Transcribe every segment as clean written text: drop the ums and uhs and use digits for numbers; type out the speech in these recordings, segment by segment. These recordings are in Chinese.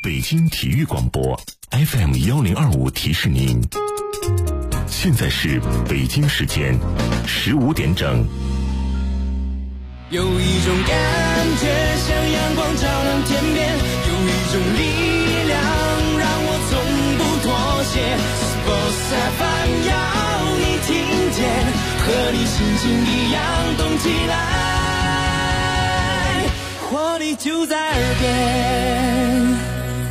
北京体育广播 FM1025提示您，现在是北京时间15点整。 有一种感觉像阳光照亮天边，有一种力量让我从不妥协。Sports FM 要你听见，和你心情一样动起来，活力就在耳边。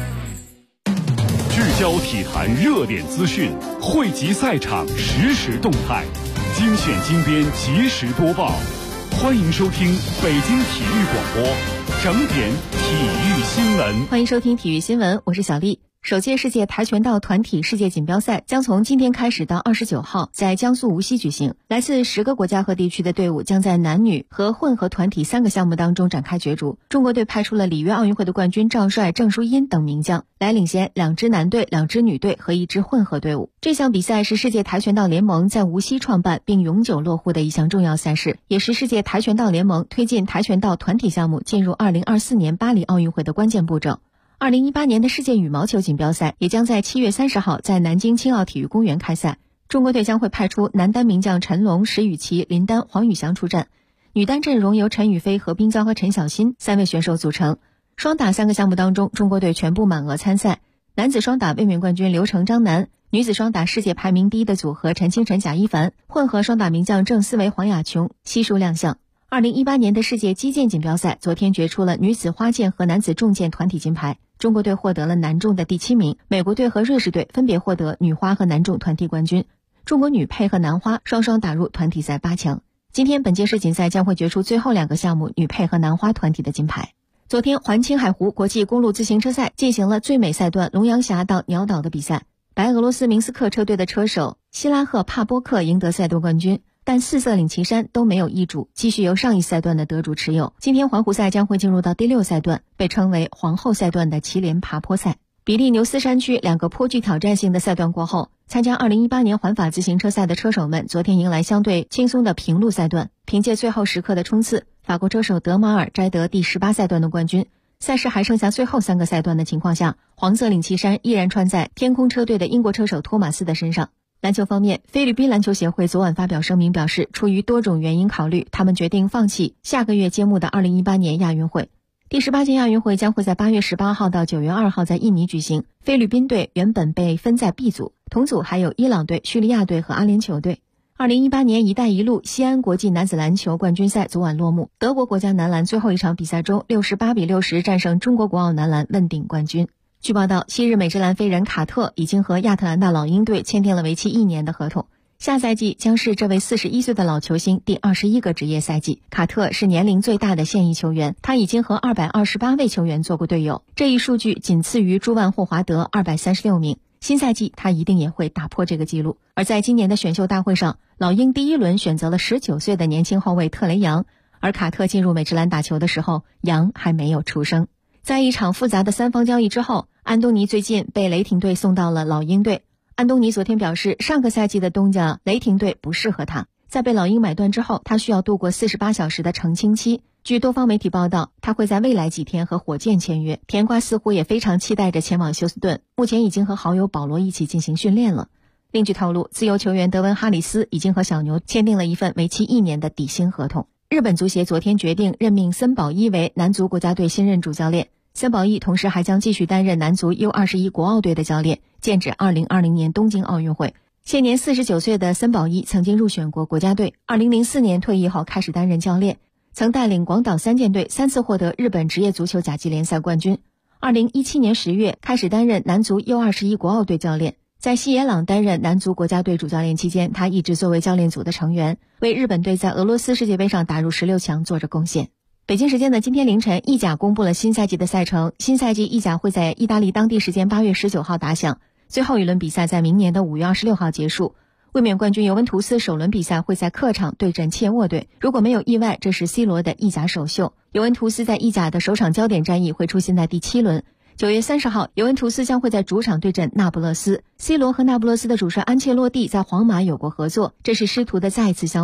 聚焦体坛热点资讯，汇集赛场实时动态，精选精编及时播报。欢迎收听北京体育广播整点体育新闻。 欢迎收听体育新闻，我是小丽。首届世界跆拳道团体世界锦标赛将从今天开始到29号在江苏无锡举行。来自10个国家和地区的队伍将在男女和混合团体3个项目当中展开角逐。中国队派出了里约奥运会的冠军赵帅、郑淑英等名将，来领衔2支男队、2支女队和1支混合队伍。这项比赛是世界跆拳道联盟在无锡创办并永久落户的一项重要赛事，也是世界跆拳道联盟推进跆拳道团体项目进入2024年巴黎奥运会的关键步骤。2018年的世界羽毛球锦标赛也将在7月30号在南京青奥体育公园开赛。中国队将会派出男单名将陈龙、石宇奇、林丹、黄宇翔出战，女单阵容由陈雨菲、何冰娇和陈小欣3位选手组成。双打3个项目当中，中国队全部满额参赛。男子双打卫冕冠军刘成、张楠，女子双打世界排名第1的组合陈清晨、贾一凡，混合双打名将郑思维、黄雅琼悉数亮相。2018年的世界击剑锦标赛昨天决出了女子花剑和男子重剑团体金牌，中国队获得了男重的第7名，美国队和瑞士队分别获得女花和男重团体冠军。中国女配和男花双双打入团体赛8强。今天本届世锦赛将会决出最后2个项目女配和男花团体的金牌。昨天环青海湖国际公路自行车赛进行了最美赛段龙阳峡到鸟岛的比赛，白俄罗斯明斯克车队的车手希拉赫帕波克赢得赛段冠军，但4色领旗衫都没有易主，继续由上一赛段的得主持有。今天环湖赛将会进入到第6赛段，被称为皇后赛段的祁连爬坡赛。比利牛斯山区2个颇具挑战性的赛段过后，参加2018年环法自行车赛的车手们昨天迎来相对轻松的平路赛段，凭借最后时刻的冲刺，法国车手德马尔摘得第18赛段的冠军。赛事还剩下最后3个赛段的情况下，黄色领旗衫依然穿在天空车队的英国车手托马斯的身上。篮球方面，菲律宾篮球协会昨晚发表声明表示，出于多种原因考虑，他们决定放弃下个月揭幕的2018年亚运会。第18届亚运会将会在8月18号到9月2号在印尼举行。菲律宾队原本被分在 B 组，同组还有伊朗队、叙利亚队和阿联酋队。2018年一带一路西安国际男子篮球冠军赛昨晚落幕，德国国家男篮最后一场比赛中68-60战胜中国国奥男篮问鼎冠军。据报道，昔日美职篮飞人卡特已经和亚特兰大老鹰队签订了为期1年的合同，下赛季将是这位41岁的老球星第21个职业赛季。卡特是年龄最大的现役球员，他已经和228位球员做过队友，这一数据仅次于朱万霍华德236名。新赛季他一定也会打破这个记录。而在今年的选秀大会上，老鹰第1轮选择了19岁的年轻后卫特雷杨，而卡特进入美职篮打球的时候，杨还没有出生。在一场复杂的3方交易之后，安东尼最近被雷霆队送到了老鹰队。安东尼昨天表示，上个赛季的东家雷霆队不适合他，在被老鹰买断之后，他需要度过48小时的澄清期。据多方媒体报道，他会在未来几天和火箭签约。甜瓜似乎也非常期待着前往休斯顿，目前已经和好友保罗一起进行训练了。另据透露，自由球员德文哈里斯已经和小牛签订了一份为期1年的底薪合同。日本足协昨天决定任命森保一为男足国家队新任主教练，森保一同时还将继续担任男足 U21 国奥队的教练，剑指2020年东京奥运会。现年49岁的森保一曾经入选过国家队，2004年退役后开始担任教练，曾带领广岛3舰队3次获得日本职业足球甲级联赛冠军。2017年10月开始担任男足 U21 国奥队教练，在西野朗担任男足国家队主教练期间，他一直作为教练组的成员，为日本队在俄罗斯世界杯上打入16强做着贡献。北京时间的今天凌晨，意甲公布了新赛季的赛程，新赛季意甲会在意大利当地时间8月19号打响，最后一轮比赛在明年的5月26号结束。卫冕冠军尤文图斯首轮比赛会在客场对阵切沃队，如果没有意外，这是 C 罗的意甲首秀。尤文图斯在意甲的首场焦点战役会出现在第7轮。9月30号，尤文图斯将会在主场对阵那不勒斯。C 罗和那不勒斯的主帅安切洛蒂在皇马有过合作，这是师徒的再一次相逢。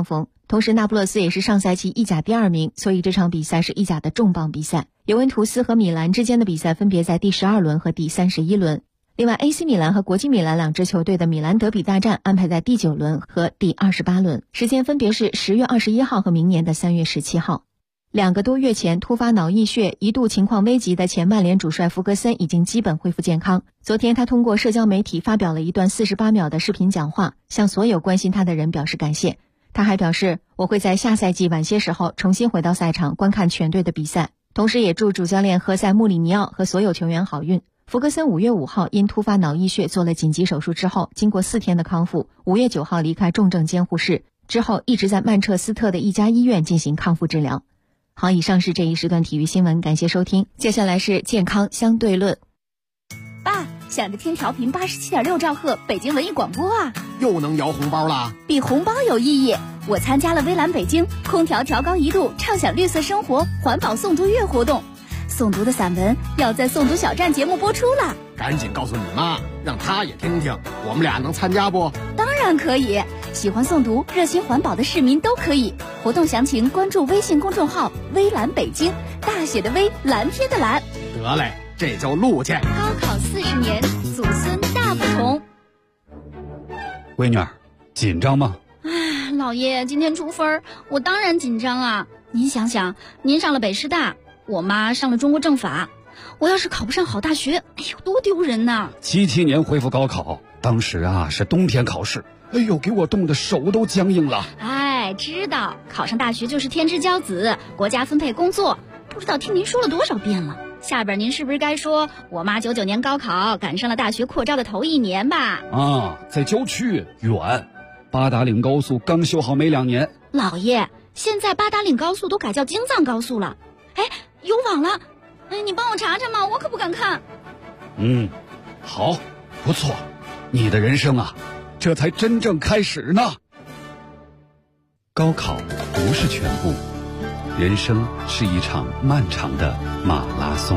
同时那不勒斯也是上赛季意甲第2名，所以这场比赛是意甲的重磅比赛。尤文图斯和米兰之间的比赛分别在第12轮和第31轮。另外 AC 米兰和国际米兰2支球队的米兰德比大战安排在第9轮和第28轮，时间分别是10月21号和明年的3月17号。2个多月前突发脑溢血，一度情况危急的前曼联主帅弗格森已经基本恢复健康。昨天他通过社交媒体发表了一段48秒的视频讲话，向所有关心他的人表示感谢。他还表示，我会在下赛季晚些时候重新回到赛场观看全队的比赛，同时也祝主教练何塞·穆里尼奥和所有球员好运。弗格森5月5号因突发脑溢血做了紧急手术之后，经过4天的康复，5月9号离开重症监护室，之后一直在曼彻斯特的一家医院进行康复治疗。好，以上是这一时段体育新闻，感谢收听。接下来是健康相对论。 爸，想着听调频87.6兆赫北京文艺广播啊， 又能摇红包啦？ 比红包有意义。我参加了微蓝北京空调调高1度畅享绿色生活环保诵读月活动，诵读的散文要在诵读小站节目播出了。 赶紧告诉你妈，让她也听听，我们俩能参加不？ 当然可以，喜欢诵读热心环保的市民都可以。活动详情关注微信公众号微蓝北京，大写的微，蓝天的蓝。 得嘞，这就录去。 高考40年，祖孙大不同。 闺女儿，紧张吗？ 老爷，今天出分，我当然紧张啊。您想想，您上了北师大，我妈上了中国政法，我要是考不上好大学，哎呦，多丢人呐 ！77年恢复高考，当时啊是冬天考试，哎呦，给我冻得手都僵硬了。 哎，知道考上大学就是天之骄子，国家分配工作，不知道听您说了多少遍了。下边您是不是该说我妈99年高考赶上了大学扩招的头1年吧？ 啊，在郊区远，八达岭高速刚修好没2年。 老爷，现在八达岭高速都改叫京藏高速了。哎，有网了，你帮我查查嘛，我可不敢看。 好，不错，你的人生啊，这才真正开始呢。高考不是全部，人生是一场漫长的马拉松。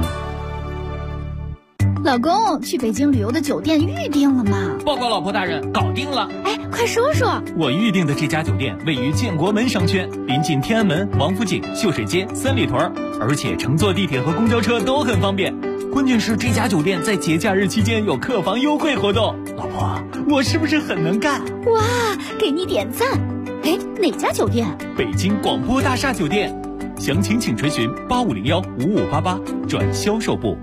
老公，去北京旅游的酒店预定了吗？ 报告老婆大人，搞定了。 哎，快说说。 我预定的这家酒店位于建国门商圈，临近天安门、王府井、秀水街、三里屯，而且乘坐地铁和公交车都很方便。关键是这家酒店在节假日期间有客房优惠活动。老婆，我是不是很能干？ 哇，给你点赞。哎，哪家酒店？ 北京广播大厦酒店。详情请垂询8501-5588转销售部。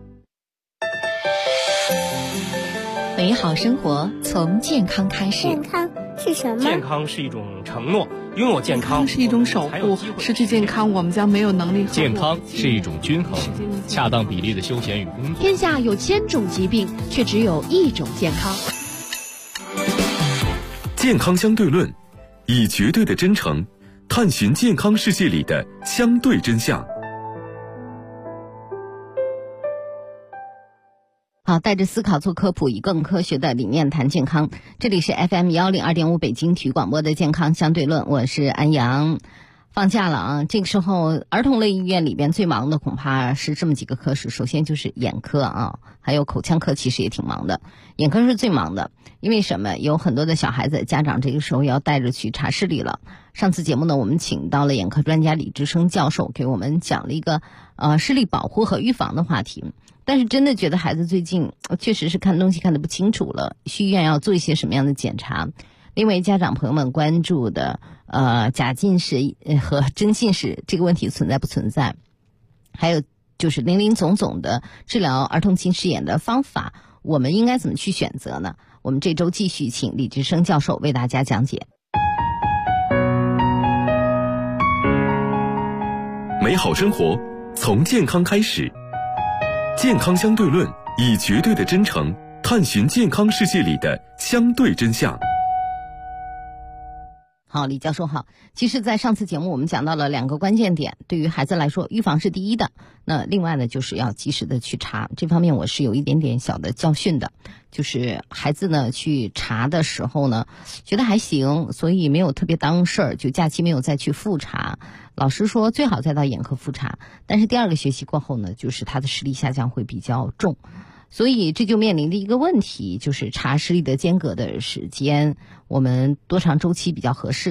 美好生活从健康开始。 健康是什么？ 健康是一种承诺，拥有健康是一种守护，失去健康我们将没有能力。 健康是一种均衡，恰当比例的休闲与工作。 天下有1000种疾病，却只有1种健康。 健康相对论，以绝对的真诚探寻健康世界里的相对真相。 好，带着思考做科普，以更科学的理念谈健康。这里是 FM102.5 北京体育广播的健康相对论，我是安阳。放假了啊，这个时候儿童类医院里边最忙的恐怕是这么几个科室。首先就是眼科啊，还有口腔科，其实也挺忙的。眼科是最忙的，因为什么？有很多的小孩子家长这个时候要带着去查视力了。上次节目呢，我们请到了眼科专家李志生教授，给我们讲了一个视力保护和预防的话题。但是真的觉得孩子最近确实是看东西看得不清楚了，去医院要做一些什么样的检查？另外，家长朋友们关注的假近视和真近视这个问题存在不存在？还有就是林林总总的治疗儿童近视眼的方法，我们应该怎么去选择呢？我们这周继续请李志生教授为大家讲解。 美好生活从健康开始，健康相对论，以绝对的真诚探寻健康世界里的相对真相。 好，李教授好。其实在上次节目我们讲到了2个关键点，对于孩子来说预防是第一的，那另外呢就是要及时的去查，这方面我是有一点点小的教训的，就是孩子呢去查的时候呢觉得还行，所以没有特别当事儿，就假期没有再去复查。老师说最好再到眼科复查，但是第2个学期过后呢，就是他的视力下降会比较重，所以这就面临的一个问题，就是查视力的间隔的时间，我们多长周期比较合适？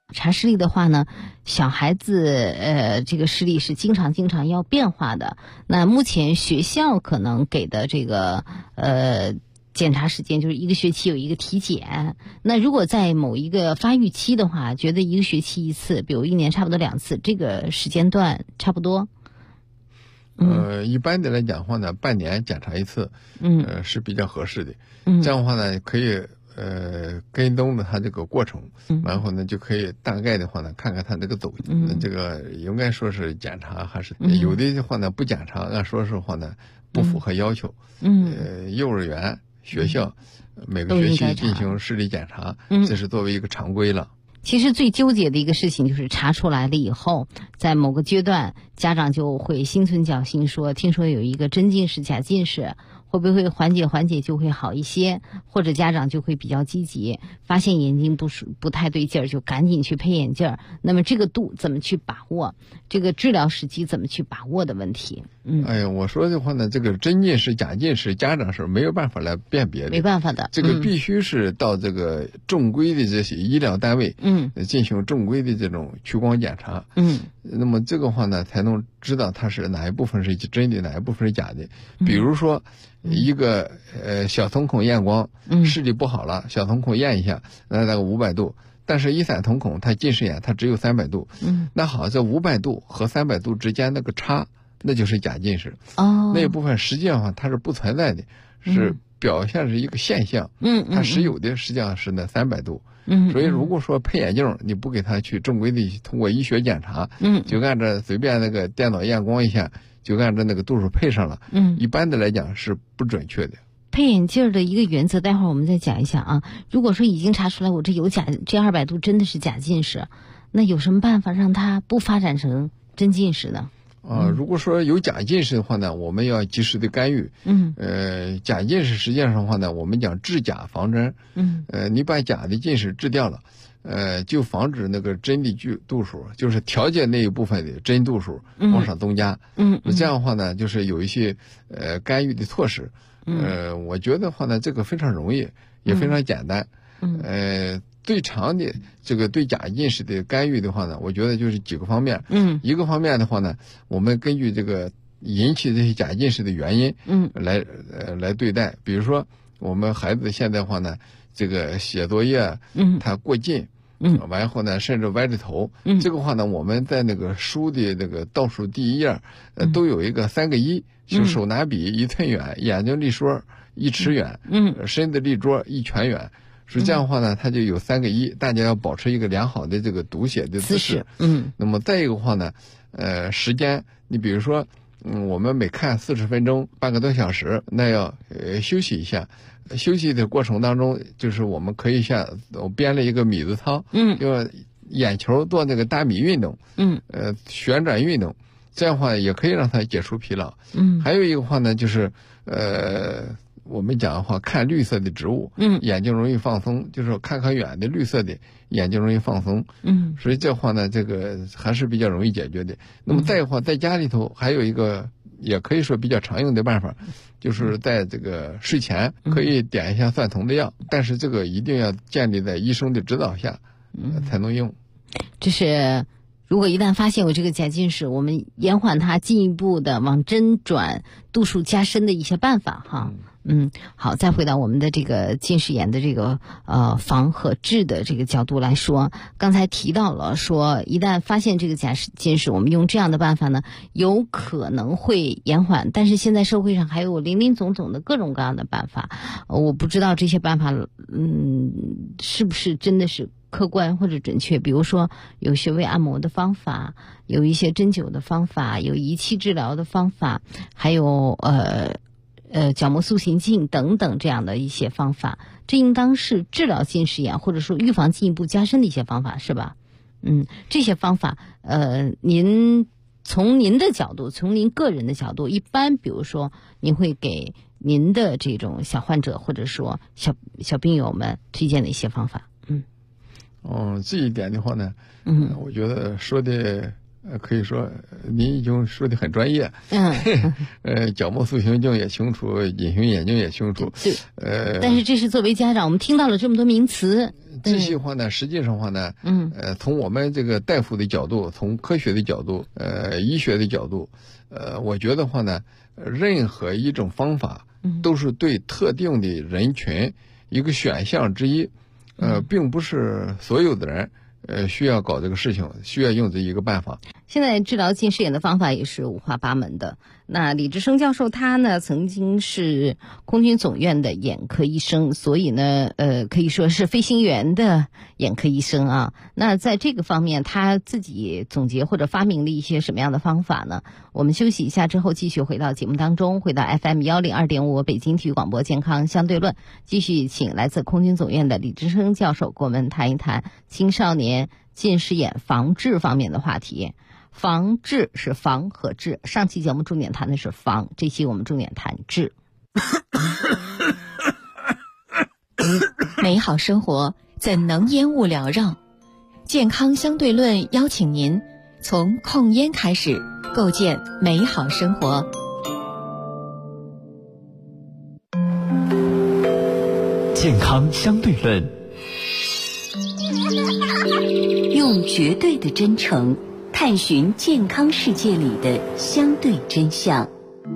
查视力的话呢，小孩子这个视力是经常要变化的。那目前学校可能给的这个检查时间就是1个学期有一个体检。那如果在某一个发育期的话，觉得1个学期1次，比如1年差不多2次，这个时间段差不多。 一般的来讲的话呢，半年检查1次，是比较合适的。这样的话呢，可以跟踪的它这个过程，然后呢就可以大概的话呢看看它这个走，这个应该说是检查还是有的话呢不检查，按说是话呢不符合要求。幼儿园、学校每个学期进行视力检查，这是作为一个常规了。 其实最纠结的一个事情就是查出来了以后，在某个阶段，家长就会心存侥幸说，听说有一个真近视、假近视，会不会缓解就会好一些，或者家长就会比较积极，发现眼睛不太对劲儿，就赶紧去配眼镜儿。那么这个度怎么去把握，这个治疗时机怎么去把握的问题。 哎呀，我说的话呢，这个真近视、假近视，家长是没有办法来辨别的， 没办法的。 这个必须是到这个正规的这些医疗单位，进行正规的这种屈光检查，那么这个话呢，才能知道它是哪一部分是真的，哪一部分是假的。比如说，一个小瞳孔验光，视力不好了，小瞳孔验一下，那大概500度。但是一散瞳孔它近视眼它只有300度，那好，这500度和300度之间那个差，那就是假近视。那一部分实际上它是不存在的，是表现是一个现象。它实有的实际上是那300度。所以如果说配眼镜，你不给他去正规的通过医学检查，就按照随便那个电脑验光一下，就按照那个度数配上了，一般的来讲是不准确的。 配眼镜的一个原则，待会儿我们再讲一下啊。如果说已经查出来我这有这200度真的是假近视，那有什么办法让它不发展成真近视呢？ 如果说有假近视的话呢，我们要及时的干预。假近视实际上的话呢，我们讲治假防真。你把假的近视治掉了，就防止那个真的度数，就是调节那一部分的真度数往上增加。这样的话呢，就是有一些干预的措施。我觉得话呢，这个非常容易，也非常简单。最常的这个对假近视的干预的话呢，我觉得就是几个方面。一个方面的话呢，我们根据这个引起这些假近视的原因，来对待。比如说我们孩子现在的话呢，这个写作业，他过近，完后呢甚至歪着头，这个话呢，我们在那个书的那个倒数第1页，都有一个3个1，就手拿笔1寸远，眼睛立说1尺远，身子立桌1拳远。是这样的话呢，它就有3个1，大家要保持一个良好的这个读写的姿势。那么再一个话呢，时间，你比如说，我们每看40分钟，半个多小时，那要休息一下。休息的过程当中，就是我们可以像我编了一个米字操，就眼球做那个大米运动，旋转运动，这样的话也可以让它解除疲劳。还有一个话呢，就是我们讲的话，看绿色的植物，眼睛容易放松，就是看远的绿色的，眼睛容易放松。所以这话呢，这个还是比较容易解决的。那么再的话，在家里头还有一个，也可以说比较常用的办法，就是在这个睡前可以点一下散瞳的药，但是这个一定要建立在医生的指导下，才能用。 这是如果一旦发现有这个假近视，我们延缓它进一步的往真转度数加深的一些办法哈。好，再回到我们的这个近视眼的这个防和治的这个角度来说，刚才提到了说，一旦发现这个假近视，我们用这样的办法呢，有可能会延缓。但是现在社会上还有林林总总的各种各样的办法，我不知道这些办法，是不是真的是客观或者准确。比如说有穴位按摩的方法，有一些针灸的方法，有仪器治疗的方法，还有角膜塑形镜等等这样的一些方法，这应当是治疗近视眼或者说预防进一步加深的一些方法，是吧？这些方法，您从您的角度，从您个人的角度，一般比如说您会给您的这种小患者或者说小病友们推荐的一些方法？ 这一点的话呢，我觉得说的。可以说您已经说的很专业。角膜塑形镜也清楚，隐形眼镜也清楚。 但是这是作为家长，我们听到了这么多名词。 这些话呢，实际上话呢，从我们这个大夫的角度，从科学的角度，医学的角度，我觉得话呢，任何一种方法都是对特定的人群一个选项之一，并不是所有的人需要搞这个事情，需要用这一个办法。 现在治疗近视眼的方法也是五花八门的。那李志生教授他呢曾经是空军总院的眼科医生，所以呢可以说是飞行员的眼科医生啊。那在这个方面他自己总结或者发明了一些什么样的方法呢？我们休息一下之后继续回到节目当中，回到 FM102.5 北京体育广播健康相对论，继续请来自空军总院的李志生教授跟我们谈一谈青少年近视眼防治方面的话题。防治是防和治，上期节目重点谈的是防，这期我们重点谈治。 美好生活怎能烟雾缭绕？健康相对论邀请您从控烟开始，构建美好生活。 健康相对论， 用绝对的真诚探寻健康世界里的相对真相。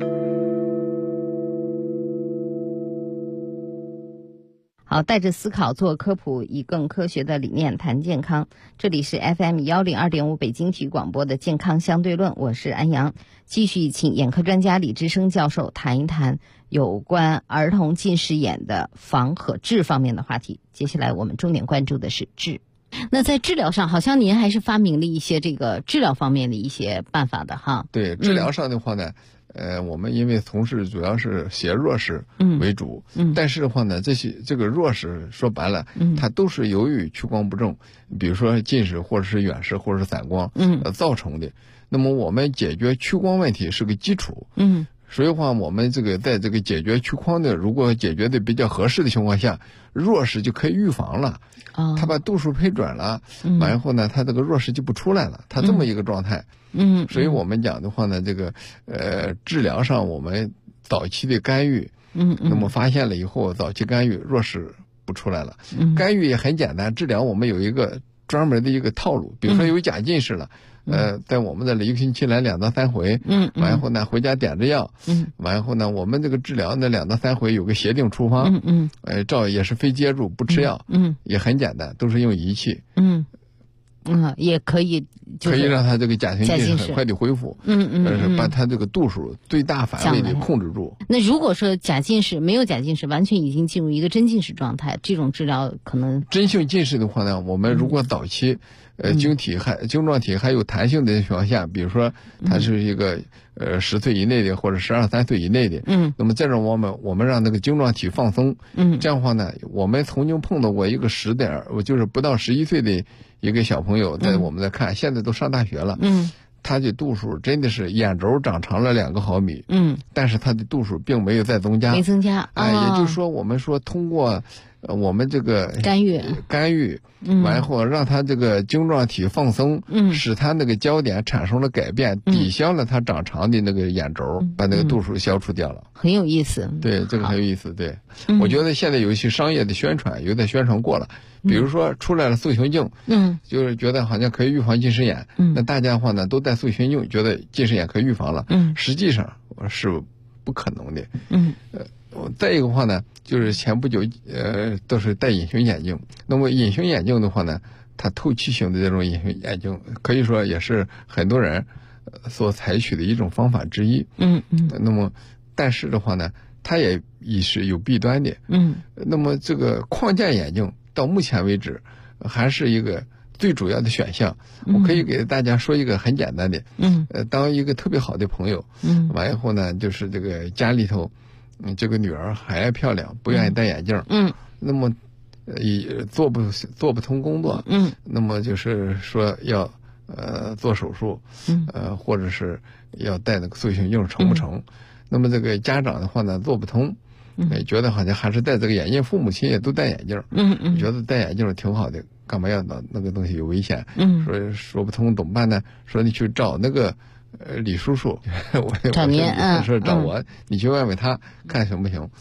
好，带着思考做科普，以更科学的理念谈健康。这里是 FM102.5 北京体育广播的健康相对论，我是安阳。继续请眼科专家李志生教授谈一谈有关儿童近视眼的防和治方面的话题。接下来我们重点关注的是治。那在治疗上，好像您还是发明了一些这个治疗方面的一些办法的哈。 对，治疗上的话呢，我们因为从事主要是斜弱视为主，但是的话呢，这个弱视说白了，它都是由于屈光不正，比如说近视或者是远视或者是散光，造成的。那么我们解决屈光问题是个基础，所以话我们这个在这个解决屈光的，如果解决的比较合适的情况下，弱视就可以预防了。他把度数配准了，完后呢，他这个弱视就不出来了，他这么一个状态。所以我们讲的话呢，这个治疗上我们早期的干预，那么发现了以后，早期干预弱视不出来了。干预也很简单，治疗我们有一个专门的一个套路，比如说有假近视了。在我们的一个星期来2到3回，完后呢回家点着药，完后呢我们这个治疗呢2到3回有个协定处方，照也是非接触不吃药，也很简单，都是用仪器， 也可以可以让他这个假性近视很快的恢复，把他这个度数最大范围的控制住。 那如果说假近视没有假近视，完全已经进入一个真近视状态，这种治疗可能真性近视的话呢，我们如果早期晶状体还有弹性的情况下，比如说它是一个10岁以内的或者12、3岁以内的，那么这种我们让那个晶状体放松，这样的话呢，我们曾经碰到过一个就是不到11岁的一个小朋友，在我们在看，现在都上大学了，他的度数真的是眼轴长长了2个毫米，但是他的度数并没有再增加， 没增加， 也就是说我们说通过我们这个干预，完后让他这个晶状体放松，使他那个焦点产生了改变，抵消了他长长的那个眼轴，把那个度数消除掉了。 很有意思。 对，这个很有意思。对，我觉得现在有一些商业的宣传，有点宣传过了。比如说出来了塑形镜，就是觉得好像可以预防近视眼，那大家的话呢都戴塑形镜，觉得近视眼可以预防了，实际上是不可能的。再一个话呢，就是前不久都是戴隐形眼镜。那么隐形眼镜的话呢，它透气型的这种隐形眼镜，可以说也是很多人所采取的一种方法之一。那么但是的话呢，它也是有弊端的。那么这个框架眼镜到目前为止还是一个最主要的选项。我可以给大家说一个很简单的，当一个特别好的朋友，完以后呢，就是这个家里头。这个女儿还爱漂亮，不愿意戴眼镜，那么做不通工作，那么就是说要做手术，或者是要戴那个塑形镜成不成？那么这个家长的话呢做不通，觉得好像还是戴这个眼镜，父母亲也都戴眼镜，觉得戴眼镜挺好的，干嘛要那个东西有危险？说不通怎么办呢？说你去找那个。李叔叔，我找您， 说找我，你去问问他看行不行？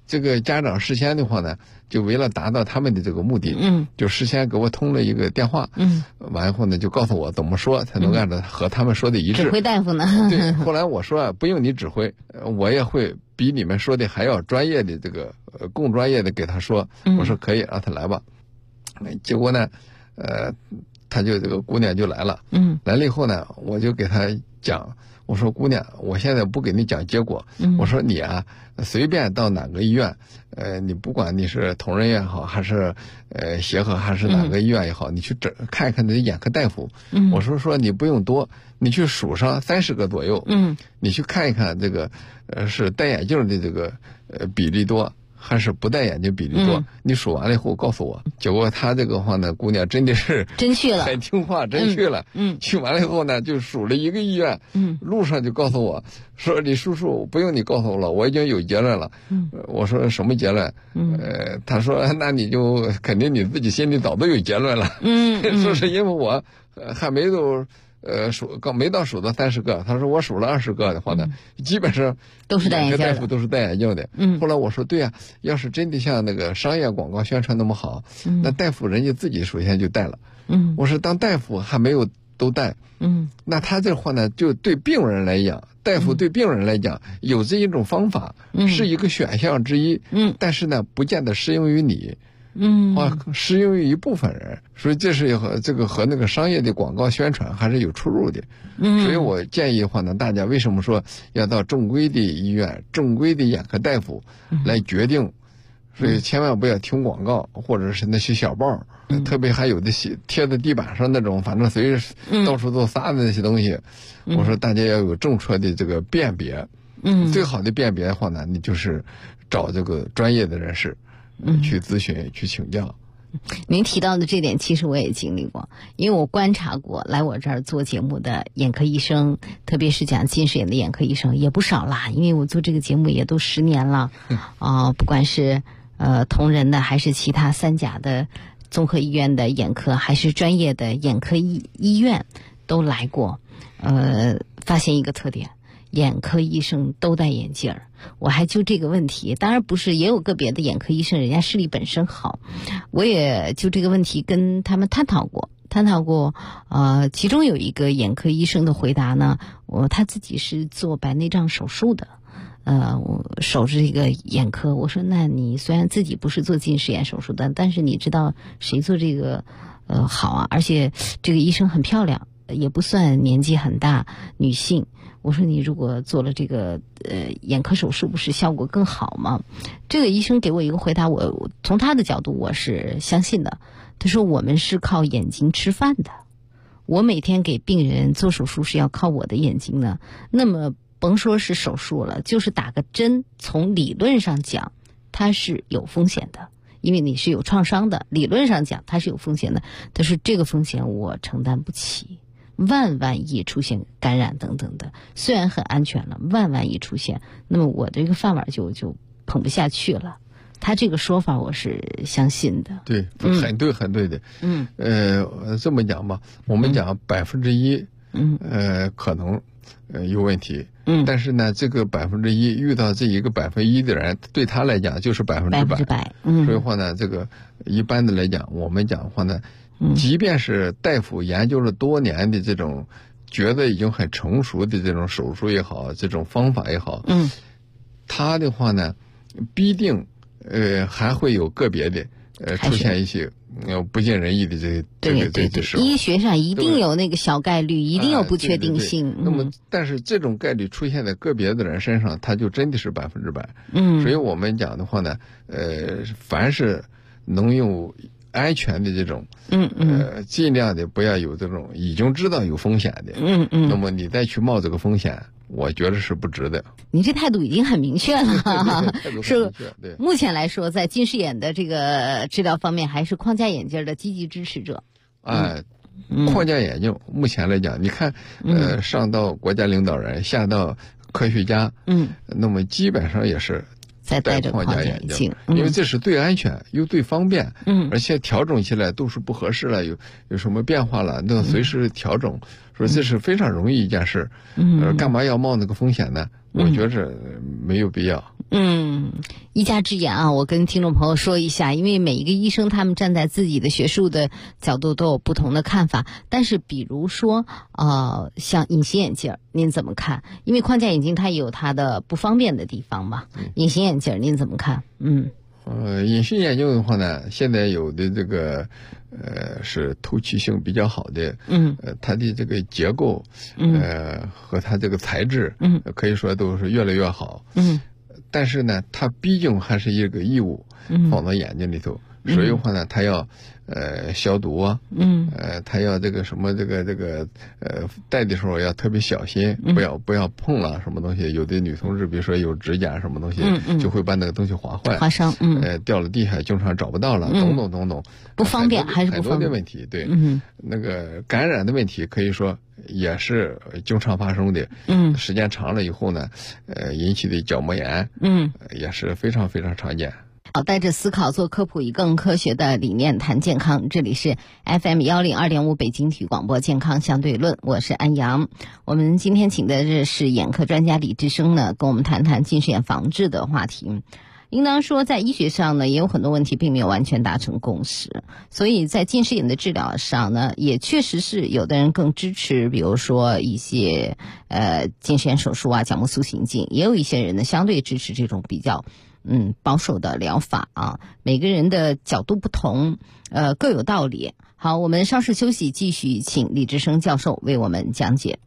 这个家长事先的话呢，就为了达到他们的这个目的，就事先给我通了一个电话，完以后呢，就告诉我怎么说才能按照和他们说的一致。 指挥大夫呢？ 对，后来我说不用你指挥，我也会比你们说的还要专业的这个更专业的给他说。我说可以，让他来吧。结果呢，他就这个姑娘就来了，来了以后呢，我就给他讲。我说姑娘，我现在不给你讲结果，我说你啊，随便到哪个医院，你不管你是同仁也好，还是协和还是哪个医院也好，你去看一看那眼科大夫。我说你不用多，你去数上30个左右，你去看一看这个是戴眼镜的这个比例多，还是不戴眼镜比例多，你数完了以后告诉我。结果他这个话呢，姑娘真的是真去了， 很听话，真去了。去完了以后呢，就数了一个医院，路上就告诉我说：“李叔叔，不用你告诉我了，我已经有结论了。”我说什么结论？他说那你就肯定你自己心里早都有结论了。说是因为我还没有。没到数到30个，他说我数了20个的话呢，基本上都是戴眼镜的， 大夫都是戴眼镜的。后来我说对啊，要是真的像那个商业广告宣传那么好，那大夫人家自己首先就戴了。我说当大夫还没有都戴，那他这话呢，就对病人来讲，大夫对病人来讲有这一种方法，是一个选项之一，但是呢，不见得适用于你。适用于一部分人，所以这是和那个商业的广告宣传还是有出入的。所以我建议的话呢，大家为什么说要到正规的医院、正规的眼科大夫来决定？所以千万不要听广告或者是那些小报，特别还有的贴在地板上那种，反正随时到处都撒的那些东西。我说大家要有正确的这个辨别。最好的辨别的话呢，你就是找这个专业的人士。去咨询去请教。 您提到的这点其实我也经历过，因为我观察过来我这儿做节目的眼科医生，特别是讲近视眼的眼科医生也不少啦，因为我做这个节目也都10年了。不管是同仁的还是其他3甲的综合医院的眼科，还是专业的眼科医院都来过。发现一个特点，眼科医生都戴眼镜儿。我还就这个问题，当然不是，也有个别的眼科医生人家视力本身好，我也就这个问题跟他们探讨过。其中有一个眼科医生的回答呢，他自己是做白内障手术的，我守着这个眼科。我说那你虽然自己不是做近视眼手术的，但是你知道谁做这个好啊？而且这个医生很漂亮，也不算年纪很大，女性。我说你如果做了这个眼科手术，不是效果更好吗？这个医生给我一个回答，我从他的角度我是相信的。他说我们是靠眼睛吃饭的，我每天给病人做手术是要靠我的眼睛的。那么甭说是手术了，就是打个针，从理论上讲它是有风险的，因为你是有创伤的，理论上讲它是有风险的。但是这个风险我承担不起，万一出现感染等等的，虽然很安全了，万一出现，那么我这个饭碗就捧不下去了。他这个说法我是相信的。 对，很对，很对的。这么讲吧，我们讲1%，可能有问题。但是呢，这个1%遇到这一个1%的人，对他来讲就是100%。所以话呢，这个一般的来讲，我们讲的话呢，即便是大夫研究了多年的这种，觉得已经很成熟的这种手术也好，这种方法也好，他的话呢，必定还会有个别的出现一些不尽人意的这时候， 医学上一定有那个小概率，一定有不确定性。 那么，但是这种概率出现在个别的人身上，他就真的是100%。所以我们讲的话呢，凡是能用安全的这种，尽量的不要有这种已经知道有风险的，那么你再去冒这个风险，我觉得是不值得。 你这态度已经很明确了， 是目前来说，在近视眼的这个治疗方面，还是框架眼镜的积极支持者。 框架眼镜目前来讲，你看，上到国家领导人，下到科学家，那么基本上也是在戴着框架眼镜， 因为这是最安全又最方便，而且调整起来都是不合适了，有什么变化了，都随时调整，所以这是非常容易一件事。干嘛要冒那个风险呢？我觉着没有必要。 一家之言啊，我跟听众朋友说一下，因为每一个医生他们站在自己的学术的角度都有不同的看法。但是比如说像隐形眼镜您怎么看？因为框架眼镜它也有它的不方便的地方嘛。隐形眼镜您怎么看？ 隐形眼镜的话呢，现在有的这个是透气性比较好的，它的这个结构和它这个材质可以说都是越来越好，但是呢它毕竟还是一个异物放到眼睛里头，所以的话呢它要消毒啊，它要这个什么这个戴的时候要特别小心，不要碰了什么东西。有的女同志比如说有指甲什么东西，就会把那个东西划坏， 划伤， 掉了地下经常找不到了，等等， 不方便还是不方便。 很多的问题，对，那个感染的问题可以说也是经常发生的，时间长了以后呢，引起的角膜炎，也是非常非常常见。 好，带着思考做科普，以更科学的理念谈健康。这里是 FM102.5 北京体育广播健康相对论，我是安阳。我们今天请的是眼科专家李志生呢，跟我们谈谈近视眼防治的话题。应当说在医学上呢，也有很多问题并没有完全达成共识，所以在近视眼的治疗上呢，也确实是有的人更支持比如说一些近视眼手术啊，角膜塑形镜，也有一些人呢相对支持这种比较保守的疗法啊，每个人的角度不同，各有道理。好，我们稍事休息，继续请李志生教授为我们讲解。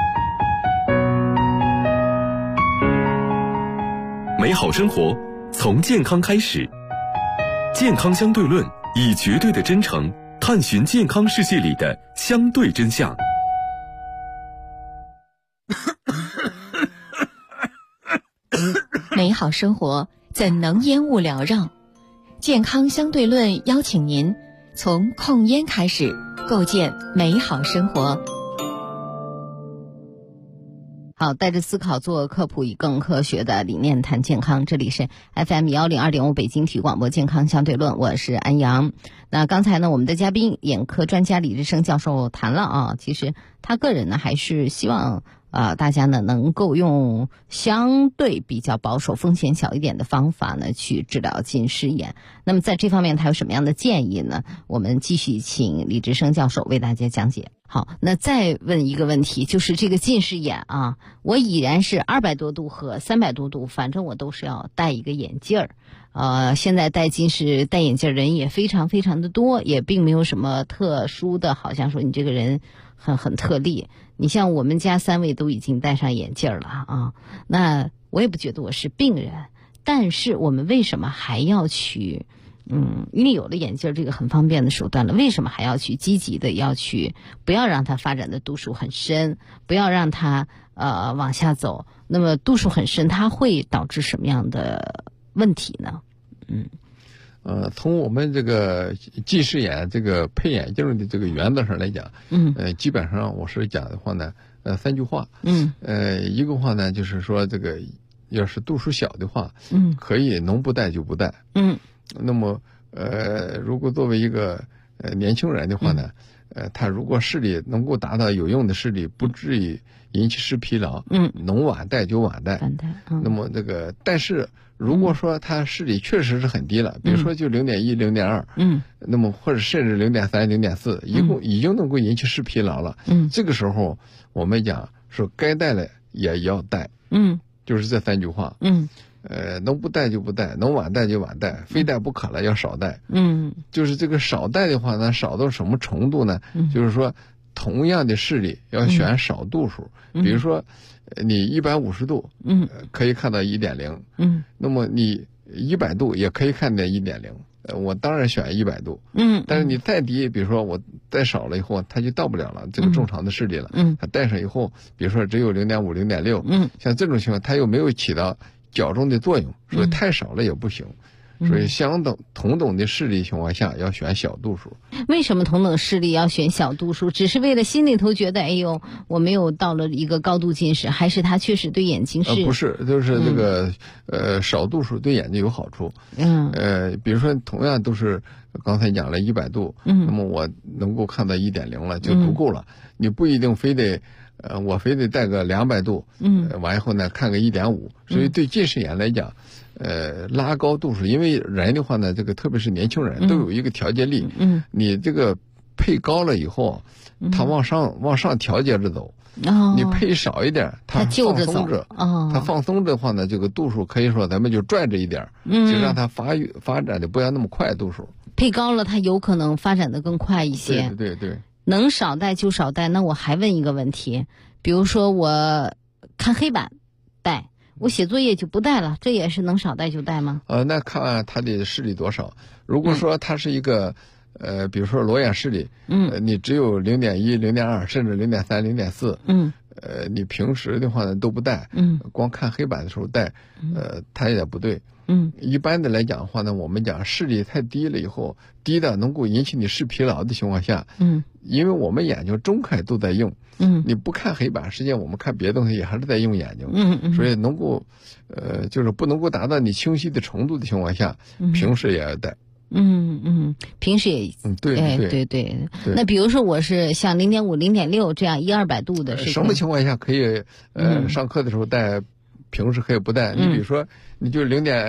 美好生活从健康开始，健康相对论以绝对的真诚探寻健康世界里的相对真相。 美好生活怎能烟雾缭绕？健康相对论邀请您从控烟开始，构建美好生活。 好，带着思考做科普，以更科学的理念谈健康。这里是 FM102.5 北京体育广播健康相对论，我是安阳。那刚才呢，我们的嘉宾眼科专家李志生教授谈了啊，其实他个人呢还是希望大家呢能够用相对比较保守、风险小一点的方法呢去治疗近视眼。那么在这方面他有什么样的建议呢？我们继续请李志生教授为大家讲解。好，那再问一个问题，就是这个近视眼啊，我已然是200多度和300多度，反正我都是要戴一个眼镜儿。现在戴眼镜人也非常非常的多，也并没有什么特殊的，好像说你这个人很特例。你像我们家3位都已经戴上眼镜了啊，那我也不觉得我是病人，但是我们为什么还要去因为有了眼镜这个很方便的手段了，为什么还要去积极的要去不要让它发展的度数很深，不要让它往下走？那么度数很深，它会导致什么样的问题呢？ 从我们这个近视眼这个配眼镜的这个原则上来讲，基本上我是讲的话呢，3句话，一个话呢就是说这个要是度数小的话，可以能不戴就不戴，那么如果作为一个年轻人的话呢，他如果视力能够达到有用的视力，不至于引起视疲劳，能晚戴就晚戴。那么这个，但是如果说他视力确实是很低了，比如说就0.1、0.2，那么或者甚至0.3、0.4，已经能够引起视疲劳了。这个时候我们讲说该戴的也要戴，就是这3句话。能不戴就不戴，能晚戴就晚戴，非戴不可了要少戴。就是这个少戴的话呢，少到什么程度呢？就是说同样的视力要选少度数，比如说你150度，可以看到1.0，那么你100度也可以看见1.0。我当然选100度，但是你再低，比如说我戴少了以后，它就到不了了这个正常的视力了。它戴上以后，比如说只有0.5、0.6，像这种情况，它又没有起到矫正的作用，所以太少了也不行。所以同等的视力情况下要选小度数。 为什么同等视力要选小度数？只是为了心里头觉得哎呦我没有到了一个高度近视，还是它确实对眼睛是？ 不是，就是这个少度数对眼睛有好处。比如说同样都是刚才讲了100度，那么我能够看到1.0了就足够了。你不一定非得我非得戴个200度，完以后呢看个1.5，所以对近视眼来讲，拉高度数，因为人的话呢，这个特别是年轻人都有一个调节力，你这个配高了以后，它往上调节着走。你配少一点，它放松着，它放松的话呢，这个度数可以说咱们就拽着一点，就让它发展的不要那么快，度数配高了，它有可能发展的更快一些。 对， 能少戴就少戴。那我还问一个问题，比如说我看黑板戴，我写作业就不戴了，这也是能少戴就戴吗？ 那看他的视力多少。如果说他是一个比如说裸眼视力，你只有0.1、0.2，甚至0.3、0.4，你平时的话呢都不戴，光看黑板的时候戴，它也不对。一般的来讲的话呢，我们讲视力太低了以后，低的能够引起你视疲劳的情况下，因为我们眼睛睁开都在用，你不看黑板，实际上我们看别的东西也还是在用眼睛，所以能够就是不能够达到你清晰的程度的情况下，平时也要戴。 平时也对。那比如说我是像0.5、0.6这样100-200度的， 什么情况下可以上课的时候戴，平时可以不戴？你比如说你就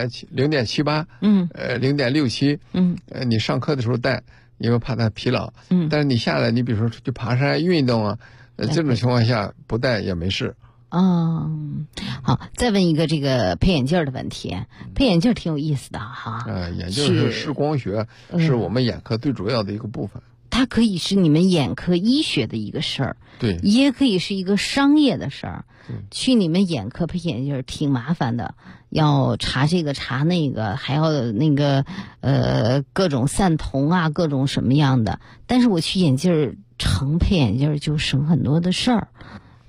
0.78，0.67，你上课的时候戴，因为怕它疲劳，但是你下来，你比如说出去爬山运动啊，这种情况下不戴也没事。 好，再问一个这个配眼镜的问题。配眼镜挺有意思的哈。 眼镜是视光学，是我们眼科最主要的一个部分。 它可以是你们眼科医学的一个事儿， 对， 也可以是一个商业的事儿。去你们眼科配眼镜挺麻烦的，要查这个查那个，还要那个各种散瞳啊，各种什么样的。但是我去眼镜城配眼镜就省很多的事儿。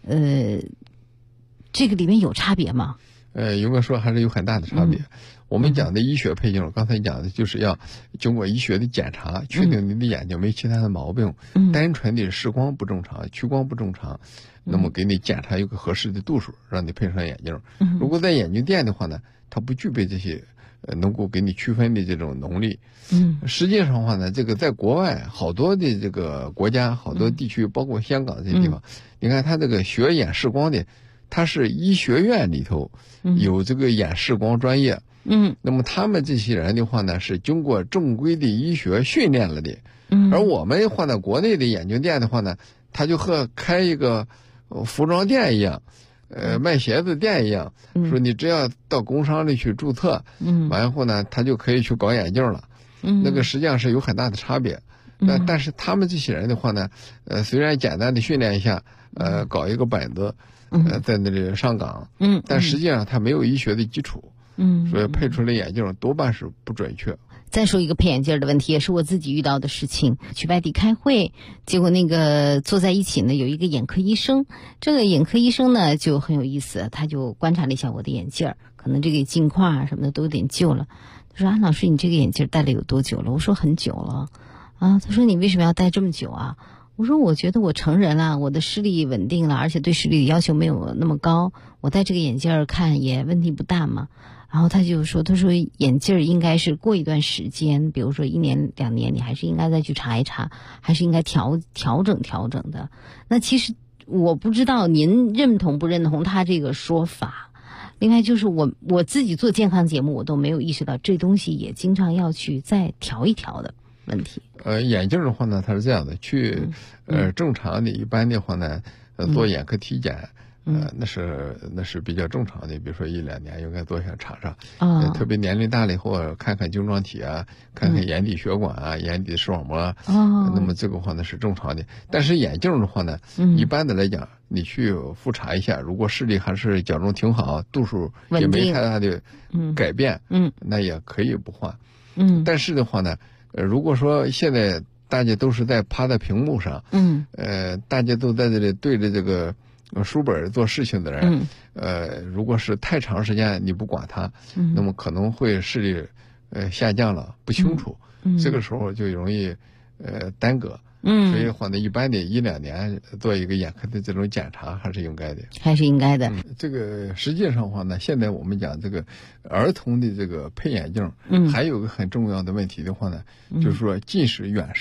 这个里面有差别吗？ 应该说还是有很大的差别。我们讲的医学配镜，刚才讲的就是要经过医学的检查，确定你的眼睛没其他的毛病，单纯的视光不正常、屈光不正常，那么给你检查一个合适的度数，让你配上眼镜。如果在眼镜店的话呢，它不具备这些能够给你区分的这种能力。实际上的话呢，这个在国外好多的这个国家、好多地区，包括香港这些地方，你看它这个学眼视光的，它是医学院里头有这个眼视光专业。那么他们这些人的话呢，是经过正规的医学训练了的。而我们的话呢，国内的眼镜店的话呢，它就和开一个服装店一样，卖鞋子店一样，说你只要到工商里去注册，完后呢，他就可以去搞眼镜了。那个实际上是有很大的差别。但是他们这些人的话呢，虽然简单的训练一下，搞一个本子，在那里上岗，但实际上他没有医学的基础。所以配出来眼镜多半是不准确。 再说一个配眼镜的问题，也是我自己遇到的事情。去外地开会，结果那个坐在一起呢，有一个眼科医生。这个眼科医生呢就很有意思，他就观察了一下我的眼镜，可能这个镜框啊什么的都有点旧了。他说：“老师，你这个眼镜戴了有多久了？”我说：“很久了。”他说：“你为什么要戴这么久啊？”我说：“我觉得我成人了，我的视力稳定了，而且对视力的要求没有那么高，我戴这个眼镜看也问题不大嘛。”然后他就说：“他说眼镜应该是过一段时间，比如说1年2年，你还是应该再去查一查，还是应该调整的。”那其实我不知道您认同不认同他这个说法。另外就是我自己做健康节目，我都没有意识到这东西也经常要去再调一调的问题。 眼镜的话呢，它是这样的，去正常的一般的话呢，做眼科体检。那是比较正常的，比如说1-2年应该做一下查查，特别年龄大了以后，看看晶状体啊，看看眼底血管啊，眼底视网膜啊，那么这个话呢是正常的。但是眼镜的话呢，一般的来讲，你去复查一下，如果视力还是矫正挺好，度数也没太大的改变，那也可以不换。但是的话呢，如果说现在大家都是在趴在屏幕上，大家都在这里对着这个书本做事情的人，如果是太长时间你不管它，那么可能会视力下降了，不清楚，这个时候就容易耽搁。所以的话呢，一般的1-2年做一个眼科的这种检查还是应该的， 还是应该的。 这个实际上的话呢，现在我们讲这个儿童的这个配眼镜，还有个很重要的问题的话呢，就是说近视、远视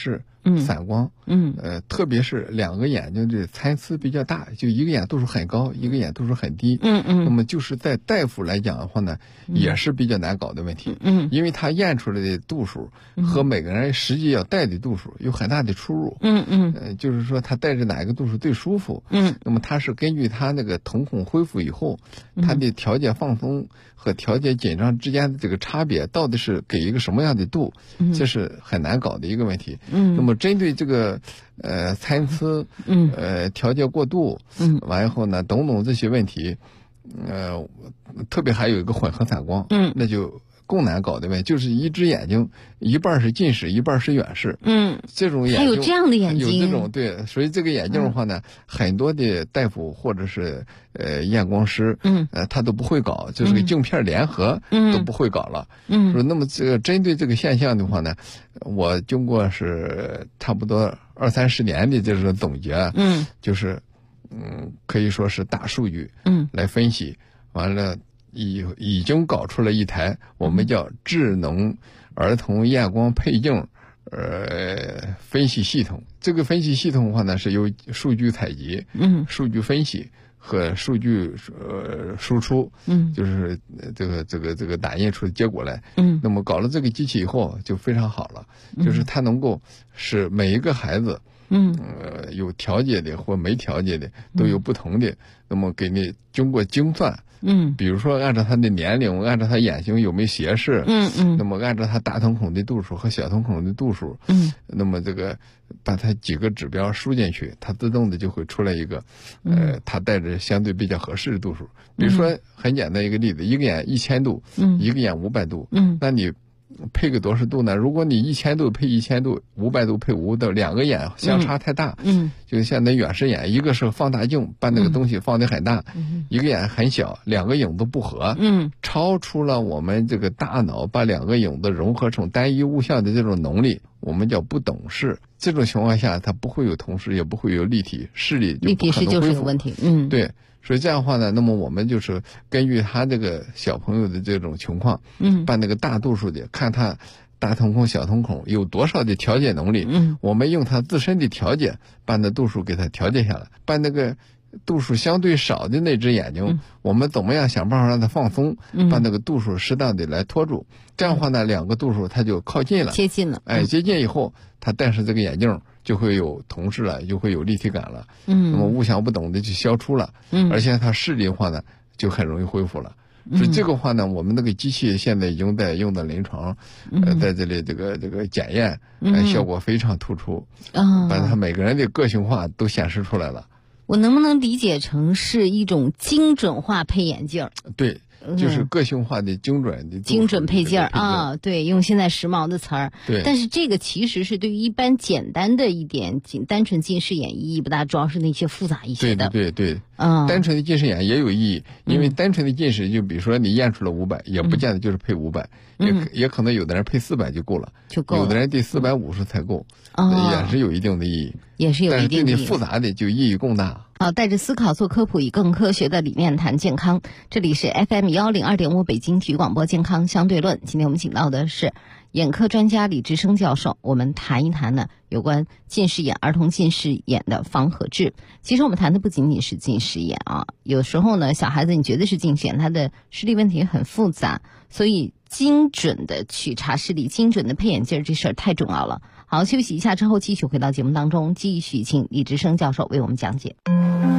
散光，特别是两个眼睛的参差比较大，就一个眼度数很高，一个眼度数很低，那么就是在大夫来讲的话呢，也是比较难搞的问题，因为他验出来的度数和每个人实际要戴的度数有很大的出入，就是说他戴着哪一个度数最舒服，那么他是根据他那个瞳孔恢复以后，他的调节放松和调节紧张之间的这个差别到底是给一个什么样的度，这是很难搞的一个问题。那么针对这个参差，调节过度，完以后呢，等等这些问题，特别还有一个混合散光，那就更难搞的问题，就是一只眼睛一半是近视，一半是远视。这种眼睛还有这样的眼睛， 有这种对，所以这个眼镜的话呢，很多的大夫或者是验光师，他都不会搞，就是个镜片联合都不会搞了。说那么这个针对这个现象的话呢，我经过是差不多20-30年的这种总结，就是可以说是大数据，来分析，完了。已经搞出了一台我们叫智能儿童验光配镜分析系统。这个分析系统的话呢，是由数据采集、数据分析和数据输出，就是这个打印出的结果来。那么搞了这个机器以后就非常好了，就是它能够使每一个孩子有调节的或没调节的都有不同的，那么给你经过精算。比如说按照他的年龄，按照他眼睛有没有斜视，那么按照他大瞳孔的度数和小瞳孔的度数，那么这个把它几个指标输进去，它自动的就会出来一个，它带着相对比较合适的度数。比如说很简单一个例子，一个眼1000度，一个眼500度，那你配个多少度呢？如果你1000度配1000度，500度配500度，两个眼相差太大，就像那远视眼，一个是放大镜把那个东西放得很大，一个眼很小，两个影子不合，超出了我们这个大脑把两个影子融合成单一物象的这种能力，我们叫不等视。这种情况下，它不会有同视，也不会有立体视力， 立体视就是有问题。 对。所以这样的话呢，那么我们就是根据他这个小朋友的这种情况，把那个大度数的，看他大瞳孔、小瞳孔有多少的调节能力，我们用他自身的调节，把那度数给他调节下来，把那个度数相对少的那只眼睛，我们怎么样想办法让它放松，把那个度数适当的来拖住，这样的话呢，两个度数它就靠近了， 接近了， 接近以后，他戴上这个眼镜就会有同视了，就会有立体感了，那么物象不懂的就消除了，而且它视力的话呢，就很容易恢复了。所以这个话呢，我们那个机器现在已经在用到临床，在这里这个检验，效果非常突出，把它每个人的个性化都显示出来了。 我能不能理解成是一种精准化配眼镜？ 对。就是个性化的精准配件啊，对，用现在时髦的词儿。 对， 但是这个其实是对于一般简单的一点单纯近视眼意义不大，主要是那些复杂一些的。 对，单纯的近视眼也有意义，因为单纯的近视，就比如说你验出了500，也不见得就是配500，也可能有的人配400就够了，有的人得450才够，也是有一定的意义， 也是有一定的意义。但是对你复杂的就意义更大。 好，带着思考做科普，以更科学的理念谈健康。这里是 FM102.5北京体育广播健康相对论。今天我们请到的是眼科专家李志生教授，我们谈一谈呢有关近视眼、儿童近视眼的防和治。其实我们谈的不仅仅是近视眼啊，有时候呢小孩子你觉得是近视眼，他的视力问题很复杂，所以精准的去查视力、精准的配眼镜这事儿太重要了。好，休息一下之后继续回到节目当中，继续请李志生教授为我们讲解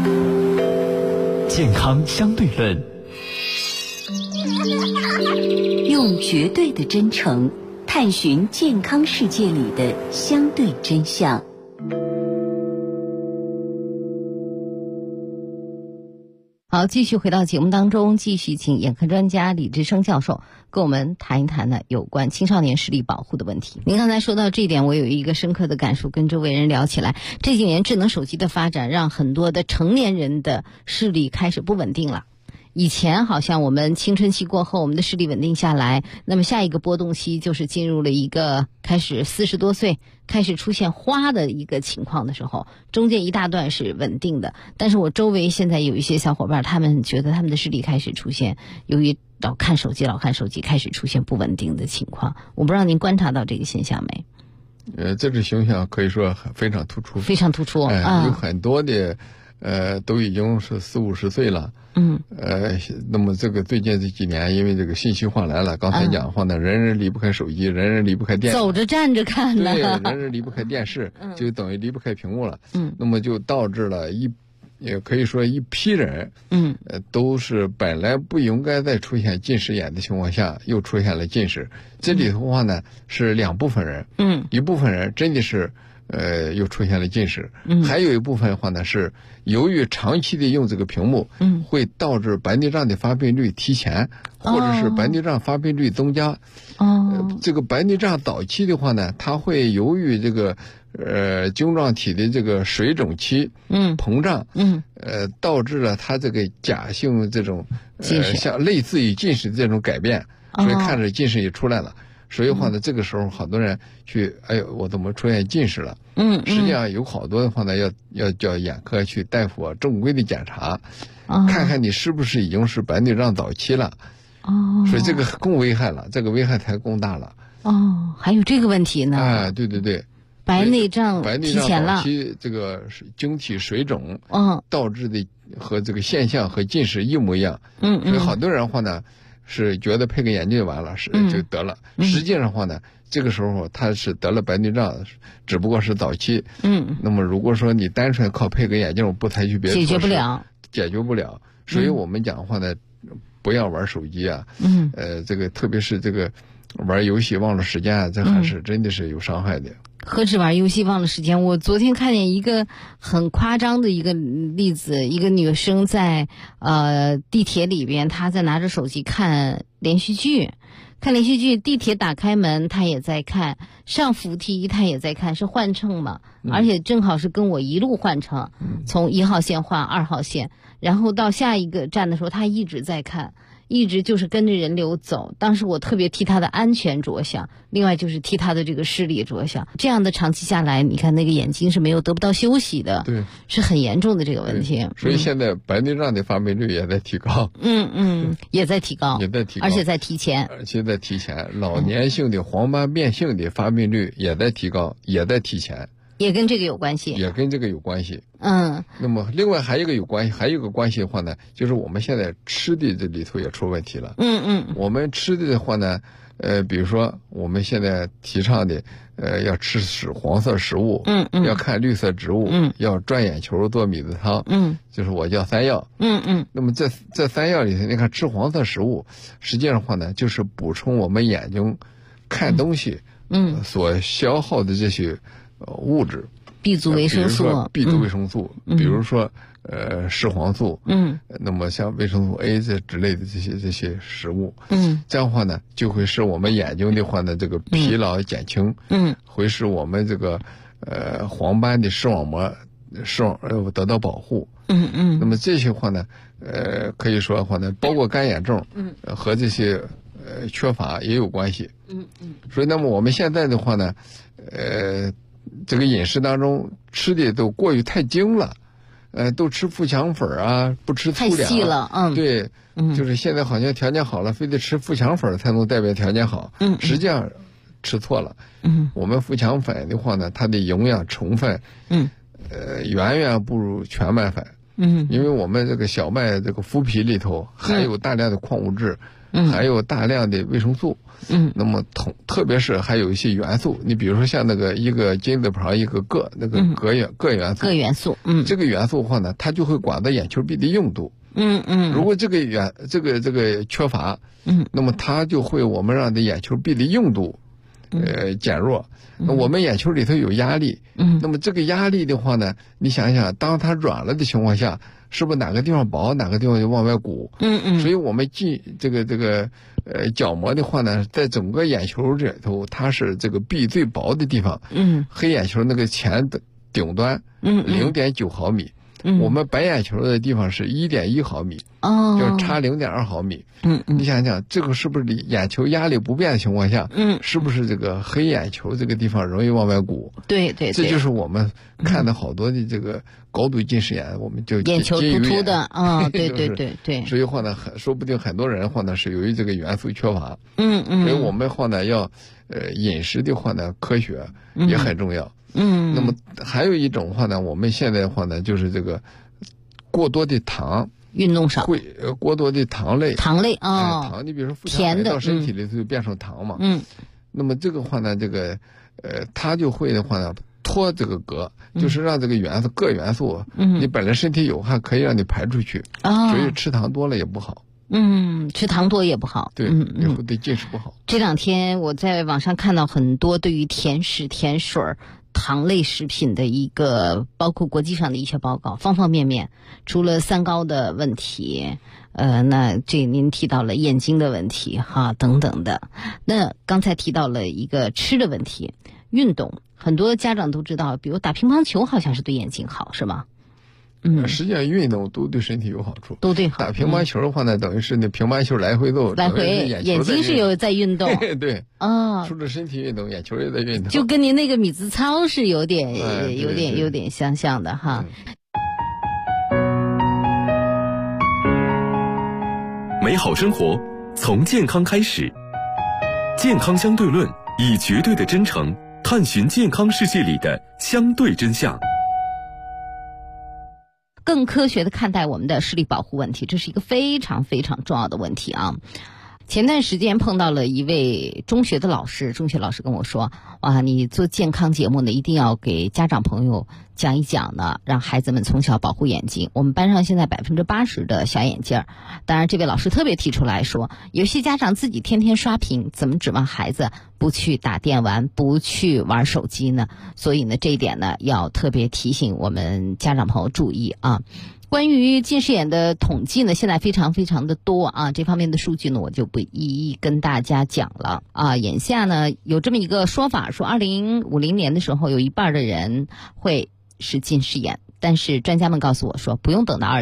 健康相对论， 用绝对的真诚探寻健康世界里的相对真相。 好，继续回到节目当中，继续请眼科专家李志生教授跟我们谈一谈呢有关青少年视力保护的问题。您刚才说到这一点，我有一个深刻的感受，跟周围人聊起来，这几年智能手机的发展让很多的成年人的视力开始不稳定了。以前好像我们青春期过后，我们的视力稳定下来，那么下一个波动期就是进入了一个开始40多岁开始出现花的一个情况的时候，中间一大段是稳定的。但是我周围现在有一些小伙伴，他们觉得他们的视力开始出现，由于老看手机开始出现不稳定的情况。我不知道您观察到这个现象没？ 这种形象可以说非常突出， 非常突出。 有很多的都已经是40-50岁了。那么这个最近这几年，因为这个信息化来了，刚才讲话呢，人人离不开手机，人人离不开电视， 走着站着看的， 对，人人离不开电视，就等于离不开屏幕了。那么就导致了也可以说一批人，都是本来不应该再出现近视眼的情况下，又出现了近视。这里头的话呢，是两部分人，一部分人真的是又出现了近视，还有一部分的话呢，是由于长期的用这个屏幕，会导致白内障的发病率提前，或者是白内障发病率增加。这个白内障早期的话呢，它会由于这个晶状体的这个水肿期膨胀，导致了它这个假性这种像类似于近视这种改变，所以看着近视也出来了。所以的话呢，这个时候好多人去，哎呦，我怎么出现近视了？实际上有好多的话呢，要叫眼科去大夫正规的检查，看看你是不是已经是白内障早期了。所以这个更危害了，这个危害才更大了。 还有这个问题呢？ 对对对。 白内障提前了， 早期这个晶体水肿，导致的和这个现象和近视一模一样。所以好多人的话呢，是觉得配个眼镜完了就得了。实际上的话呢，这个时候他是得了白内障，只不过是早期。那么如果说你单纯靠配个眼镜不采取别的措施，解决不了。所以我们讲的话呢，不要玩手机啊。这个特别是这个玩游戏忘了时间啊，这还是真的是有伤害的。 何止玩游戏忘了时间，我昨天看见一个很夸张的一个例子，一个女生在地铁里边，她在拿着手机看连续剧，地铁打开门她也在看，上扶梯她也在看，是换乘嘛，而且正好是跟我一路换乘，从1号线换2号线，然后到下一个站的时候她一直在看，一直就是跟着人流走。当时我特别替他的安全着想，另外就是替他的这个视力着想。这样的长期下来，你看那个眼睛是没有得不到休息的， 对， 是很严重的这个问题。 所以现在白内障的发病率也在提高， 也在提高，而且在提前， 老年性的黄斑变性的发病率也在提高，也在提前。 也跟这个有关系， 那么另外还有一个关系的话呢，就是我们现在吃的这里头也出问题了。我们吃的话呢，比如说我们现在提倡的，要吃黄色食物，要看绿色植物，要转眼球做米字汤，就是我叫3要。那么这3要里头，你看吃黄色食物，实际上的话呢，就是补充我们眼睛看东西所消耗的这些物质 ，B 族维生素， 比如说视黄素，那么像维生素 A 这之类的这些食物，这样的话呢，就会使我们眼睛的话呢，这个疲劳减轻，会使我们这个黄斑的视网膜得到保护，那么这些话呢，可以说的话呢，包括干眼症，和这些缺乏也有关系，所以那么我们现在的话呢，这个饮食当中吃的都过于太精了，都吃富强粉啊，不吃粗粮，太细了， 对，就是现在好像条件好了，非得吃富强粉才能代表条件好，实际上吃错了，我们富强粉的话呢，它的营养成分，远远不如全麦粉，因为我们这个小麦这个麸皮里头含有大量的矿物质，还有大量的维生素。那么特别是还有一些元素，你比如说像那个一个金字旁一个铬，那个铬元素，这个元素的话呢，它就会管到眼球壁的硬度，如果这个缺乏，那么它就会我们让的眼球壁的硬度减弱，那我们眼球里头有压力，那么这个压力的话呢，你想想，当它软了的情况下，是不是哪个地方薄，哪个地方就往外鼓？所以我们这个角膜的话呢，在整个眼球里头，它是这个壁最薄的地方，黑眼球那个前的顶端0.9毫米，我们白眼球的地方是1.1毫米，就是差0.2毫米。你想想，这个是不是眼球压力不变的情况下，是不是这个黑眼球这个地方容易往外鼓？ 对， 这就是我们看到好多的这个高度近视眼，我们就眼球突突的，对。 所以话呢，说不定很多人话呢是由于这个元素缺乏，所以我们话呢要饮食的话呢，科学也很重要。那么还有一种话呢，我们现在的话呢，就是这个过多的糖。 运动少会过多的糖类糖， 你比如说富含到身体里头就变成糖嘛。那么这个话呢，这个它就会的话呢脱这个格，就是让这个各元素，你本来身体有还可以让你排出去，所以吃糖多了也不好。 吃糖多也不好。 对，以后对进食不好。 这两天我在网上看到很多对于甜食、甜水、糖类食品的一个，包括国际上的一些报告，方方面面，除了三高的问题，那这您提到了眼睛的问题哈等等的。那刚才提到了一个吃的问题，运动，很多家长都知道，比如打乒乓球好像是对眼睛好，是吗？ 实际上运动都对身体有好处， 都对好。 打乒乓球的话呢，等于是那乒乓球来回走， 眼睛是有在运动。 对除了身体运动，眼球也在运动， 就跟您那个米字操是有点相像的哈。 美好生活从健康开始，健康相对论以绝对的真诚探寻健康世界里的相对真相。 更科学的看待我们的视力保护问题，这是一个非常非常重要的问题啊。前段时间碰到了一位中学老师跟我说，哇，你做健康节目呢，一定要给家长朋友讲一讲呢，让孩子们从小保护眼睛。我们班上现在80%的小眼镜，当然这位老师特别提出来说，有些家长自己天天刷屏，怎么指望孩子不去打电玩，不去玩手机呢？所以呢，这一点呢，要特别提醒我们家长朋友注意啊。关于近视眼的统计呢，现在非常非常的多啊，这方面的数据呢，我就不一一跟大家讲了啊。眼下呢，有这么一个说法，说2050年的时候，有一半的人会是近视眼，但是专家们告诉我说，不用等到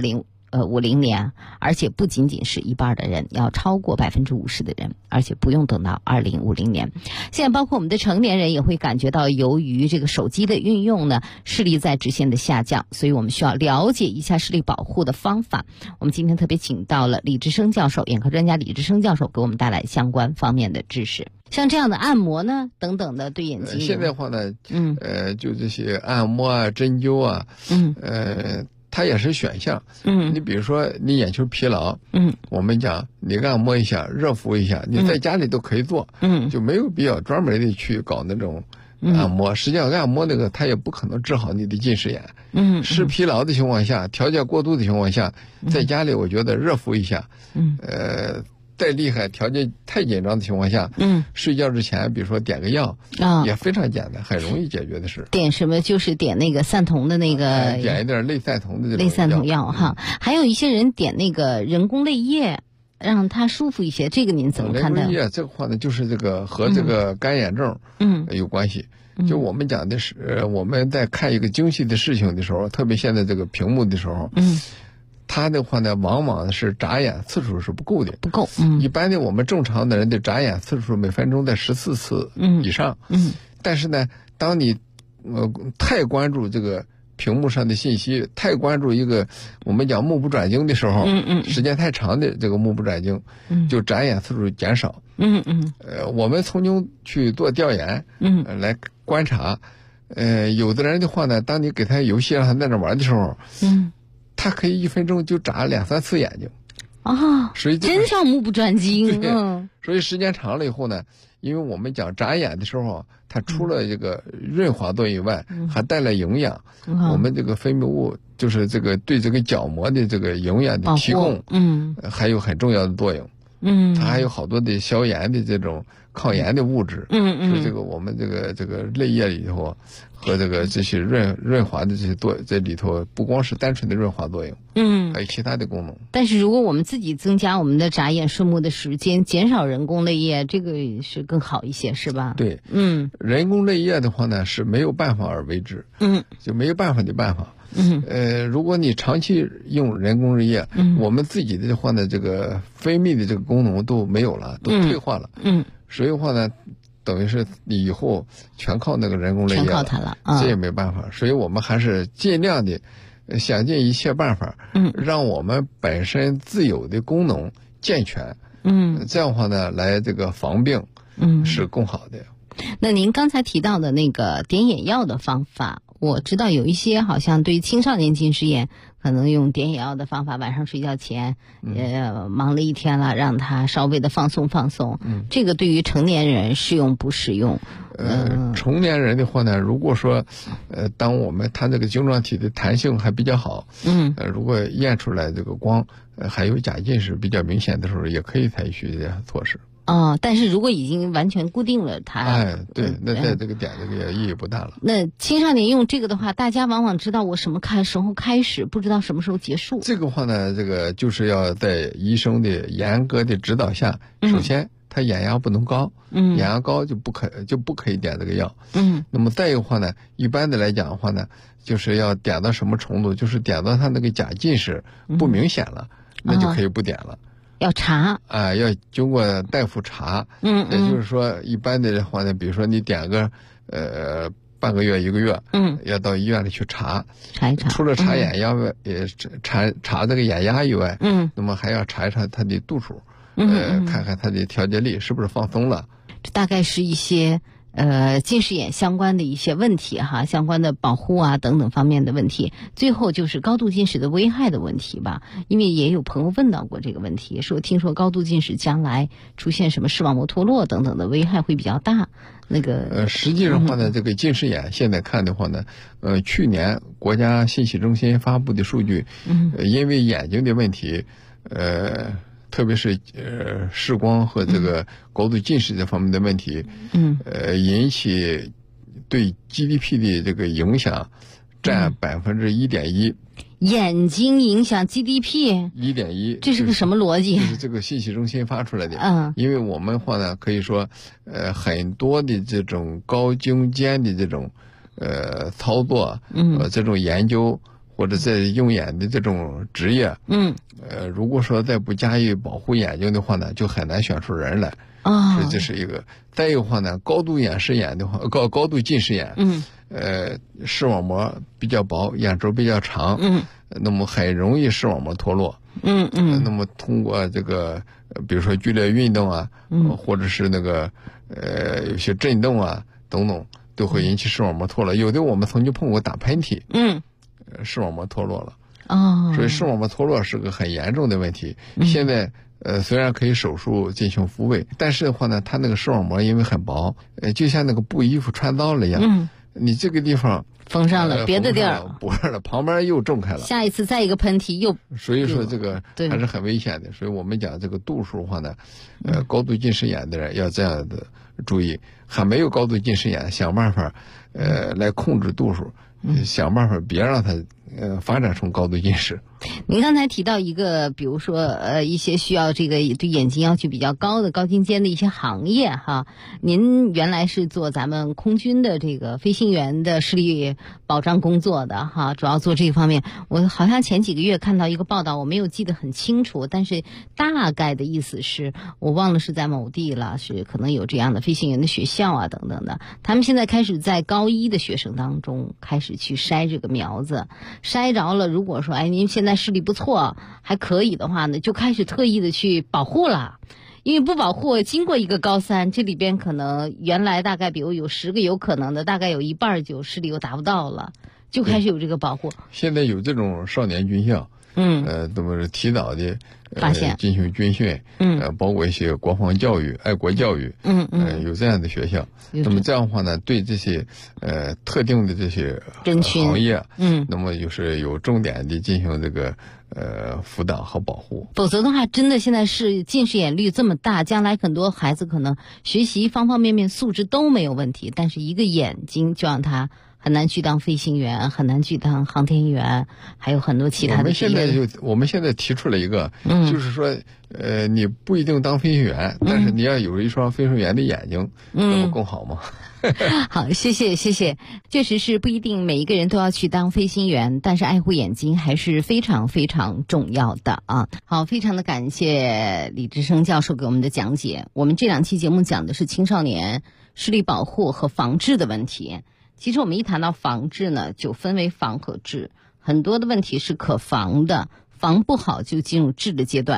50年，而且不仅仅是一半的人，要超过50%的人，而且不用等到2050年。现在包括我们的成年人也会感觉到，由于这个手机的运用呢，视力在直线的下降，所以我们需要了解一下视力保护的方法。我们今天特别请到了李志生教授，眼科专家李志生教授给我们带来相关方面的知识。像这样的按摩呢，等等的，对眼睛现在的话呢，就这些按摩啊、针灸啊，它也是选项。你比如说你眼球疲劳，我们讲你按摩一下、热敷一下，你在家里都可以做，就没有必要专门的去搞那种按摩。实际上按摩那个它也不可能治好你的近视眼。视疲劳的情况下，条件过度的情况下，在家里我觉得热敷一下，再厉害条件太紧张的情况下，睡觉之前比如说点个药也非常简单，很容易解决的事。 点什么？就是点那个散瞳的那个， 点一点类散瞳的这种类散瞳药哈。还有一些人点那个人工泪液，让它舒服一些，这个您怎么看待？ 人工泪液这个话呢，就是这个和这个干眼症有关系。就我们讲的是，我们在看一个精细的事情的时候，特别现在这个屏幕的时候，它的话呢，往往是眨眼次数是不够的， 不够。 一般的我们正常的人的眨眼次数每分钟在14次以上。但是呢，当你太关注这个屏幕上的信息，太关注一个我们讲目不转睛的时候，时间太长的这个目不转睛，就眨眼次数减少。我们曾经去做调研，来观察，有的人的话呢，当你给他游戏让他在那玩的时候，他可以1分钟就眨2-3次眼睛所以真叫目不转睛。 所以时间长了以后呢，因为我们讲眨眼的时候，它除了这个润滑作用以外，还带来营养。我们这个分泌物就是这个对这个角膜的这个营养的提供，还有很重要的作用。它还有好多的消炎的这种抗炎的物质。所以这个我们这个泪液里头和这些润滑的这些在里头，不光是单纯的润滑作用，还有其他的功能。 但是如果我们自己增加我们的眨眼顺目的时间，减少人工泪液，这个是更好一些，是吧？ 对，人工泪液的话呢是没有办法而为之，就没有办法的办法。如果你长期用人工泪液，我们自己的话呢，这个分泌的这个功能都没有了，都退化了。所以的话呢，等于是你以后全靠那个人工泪液了， 全靠它了， 这也没办法。所以我们还是尽量的想尽一切办法，让我们本身自有的功能健全，这样的话呢，来这个防病，是更好的。 那您刚才提到的那个点眼药的方法，我知道有一些好像对于青少年近视眼可能用点眼药的方法，晚上睡觉前忙了一天了，让他稍微的放松放松。这个对于成年人适用不适用？ 成年人的话呢，如果说当我们他这个晶状体的弹性还比较好，如果验出来这个光还有假近视比较明显的时候，也可以采取这样措施。 但是如果已经完全固定了它， 对，那在这个点这个意义不大了。 那青少年用这个的话，大家往往知道我什么时候开始，不知道什么时候结束。 这个话呢，这个就是要在医生的严格的指导下，首先他眼压不能高，眼压高就不可以点这个药。那么再一个话呢，一般的来讲的话呢，就是要点到什么程度，就是点到他那个假近视不明显了，那就可以不点了。 要查要经过大夫查，也就是说一般的话呢，比如说你点个半个月1个月，要到医院里去查一查，除了查眼压外，也查这个眼压以外，那么还要查一查它的度数，看看它的调节力是不是放松了。 这大概是一些近视眼相关的一些问题相关的保护等等方面的问题。最后就是高度近视的危害的问题吧，因为也有朋友问到过这个问题，听说高度近视将来出现什么视网膜脱落等等的危害会比较大。那个实际上话呢，这个近视眼现在看的话呢，去年国家信息中心发布的数据，因为眼睛的问题，特别是视光和这个高度近视这方面的问题，引起对 GDP 的这个影响占1.1%。 眼睛影响 GDP 1.1%， 这是个什么逻辑？ 这是这个信息中心发出来的。因为我们话呢，可以说，很多的这种高精尖的这种操作，这种研究或者在用眼的这种职业，如果说再不加以保护眼睛的话呢，就很难选出人来。所以这是一个。再一个话呢，高度视眼的话，高度近视眼，视网膜比较薄，眼轴比较长，那么很容易视网膜脱落。那么通过这个，比如说剧烈运动或者是那个有些震动等等，都会引起视网膜脱落。有的我们曾经碰过打喷嚏，视网膜脱落了。所以视网膜脱落是个很严重的问题。现在虽然可以手术进行复位，但是的话呢，它那个视网膜因为很薄，就像那个布衣服穿糟了一样，你这个地方缝上了，别的地儿补上了，旁边又重开了， 下一次再一个喷嚏又。 所以说这个还是很危险的。所以我们讲这个度数的话呢，高度近视眼的人要这样的注意，还没有高度近视眼，想办法来控制度数，想办法别让它发展成高度近视。 您刚才提到一个，比如说一些需要这个对眼睛要求比较高的高精尖的一些行业您原来是做咱们空军的这个飞行员的视力保障工作的主要做这方面。我好像前几个月看到一个报道，我没有记得很清楚，但是大概的意思是我忘了是在某地了，是可能有这样的飞行员的学校等等的，他们现在开始在高一的学生当中开始去筛这个苗子，筛着了，如果说您现在视力不错还可以的话呢，就开始特意的去保护了。因为不保护，经过一个高三，这里边可能原来大概比如有10个有可能的，大概有1半就视力又达不到了，就开始有这个保护。 现在有这种少年军校，那么是提早的发现进行军训，包括一些国防教育、爱国教育，有这样的学校。那么这样的话呢，对这些特定的这些人群行业，那么就是有重点的进行这个辅导和保护。 否则的话，真的现在是近视眼率这么大，将来很多孩子可能学习方方面面素质都没有问题，但是一个眼睛就让他很难去当飞行员，很难去当航天员，还有很多其他的职业。 我们现在提出了一个，就是说，你不一定当飞行员，但是你要有一双飞行员的眼睛，那不更好吗？ 好，谢谢。确实是不一定每一个人都要去当飞行员，但是爱护眼睛还是非常非常重要的好，非常的感谢李志生教授给我们的讲解。我们这2期节目讲的是青少年视力保护和防治的问题。其实我们一谈到防治呢，就分为防和治，很多的问题是可防的，防不好就进入治的阶段。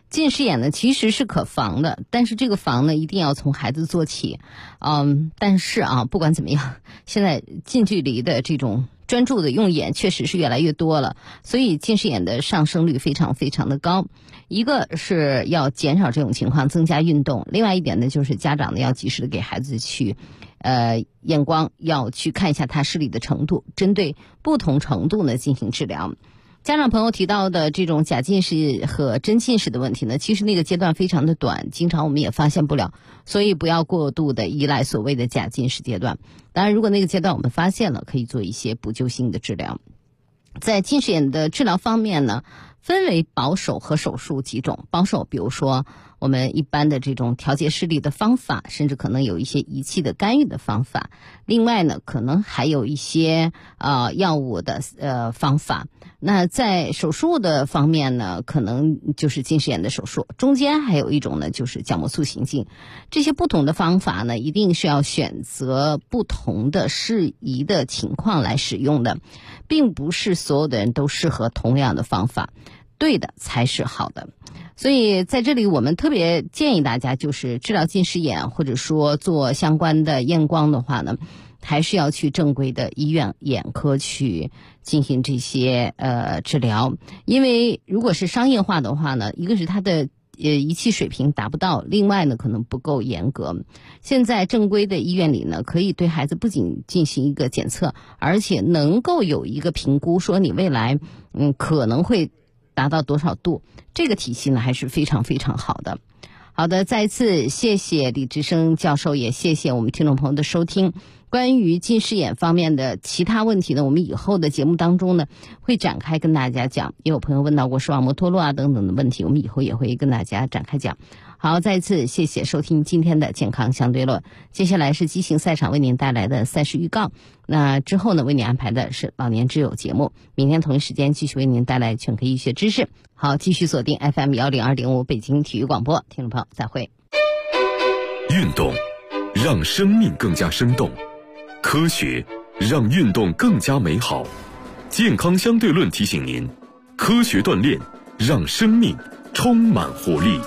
近视眼呢其实是可防的，但是这个防呢一定要从孩子做起。但是不管怎么样，现在近距离的这种专注的用眼确实是越来越多了，所以近视眼的上升率非常非常的高。一个是要减少这种情况，增加运动，另外一点呢就是家长呢要及时的给孩子去验光，要去看一下他视力的程度，针对不同程度呢进行治疗。家长朋友提到的这种假近视和真近视的问题呢，其实那个阶段非常的短，经常我们也发现不了，所以不要过度的依赖所谓的假近视阶段。当然如果那个阶段我们发现了，可以做一些补救性的治疗。在近视眼的治疗方面呢，分为保守和手术几种。保守比如说我们一般的这种调节视力的方法，甚至可能有一些仪器的干预的方法，另外呢可能还有一些药物的方法。那在手术的方面呢，可能就是近视眼的手术，中间还有一种呢就是角膜塑形镜。这些不同的方法呢，一定是要选择不同的适宜的情况来使用的，并不是所有的人都适合同样的方法，对的才是好的。所以在这里我们特别建议大家，就是治疗近视眼或者说做相关的验光的话呢，还是要去正规的医院眼科去进行这些治疗。因为如果是商业化的话呢，一个是它的仪器水平达不到，另外呢可能不够严格。现在正规的医院里呢，可以对孩子不仅进行一个检测，而且能够有一个评估，说你未来可能会达到多少度，这个体系呢还是非常非常好的。好的，再一次谢谢李志生教授，也谢谢我们听众朋友的收听。关于近视眼方面的其他问题呢，我们以后的节目当中呢会展开跟大家讲。也有朋友问到过视网膜脱落等等的问题，我们以后也会跟大家展开讲。好，再次谢谢收听今天的健康相对论。接下来是激情赛场为您带来的赛事预告，那之后呢为您安排的是老年之友节目，明天同一时间继续为您带来全科医学知识。好，继续锁定 FM 102.5北京体育广播，听众朋友再会。 运动让生命更加生动，科学让运动更加美好。健康相对论提醒您，科学锻炼让生命充满活力。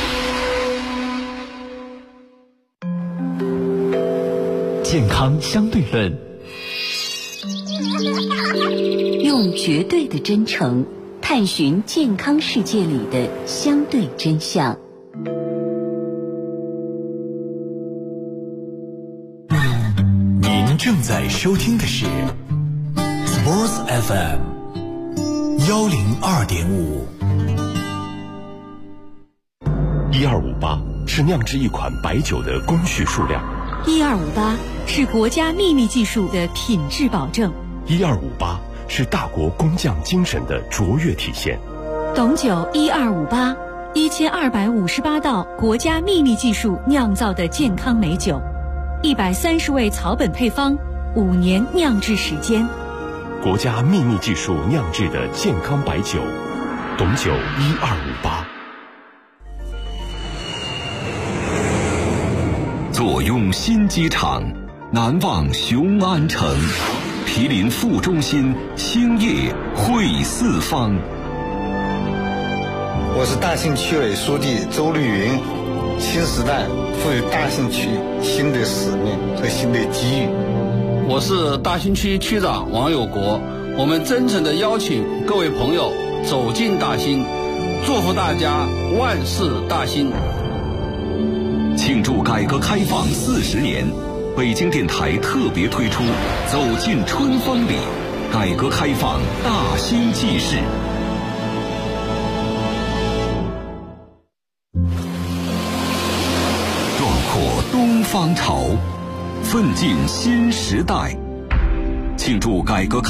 健康相对论， 用绝对的真诚探寻健康世界里的相对真相。 您正在收听的是 Sports FM 102.5。 1258是酿制一款白酒的工序数量 ，1258是国家秘密技术的品质保证 ，1258是大国工匠精神的卓越体现。 董酒1258，1258道国家秘密技术酿造的健康美酒，130味草本配方，5年酿制时间。 国家秘密技术酿制的健康白酒，董酒1258。 坐拥新机场，难忘雄安城，毗邻副中心，兴业汇四方。 我是大兴区委书记周绿云。新时代赋予大兴区新的使命和新的机遇。 我是大兴区区长王有国。我们真诚地邀请各位朋友走进大兴，祝福大家万事大兴。 庆祝改革开放40年，北京电台特别推出走进春风里，改革开放大兴纪事。壮阔东方潮，奋进新时代，庆祝改革开放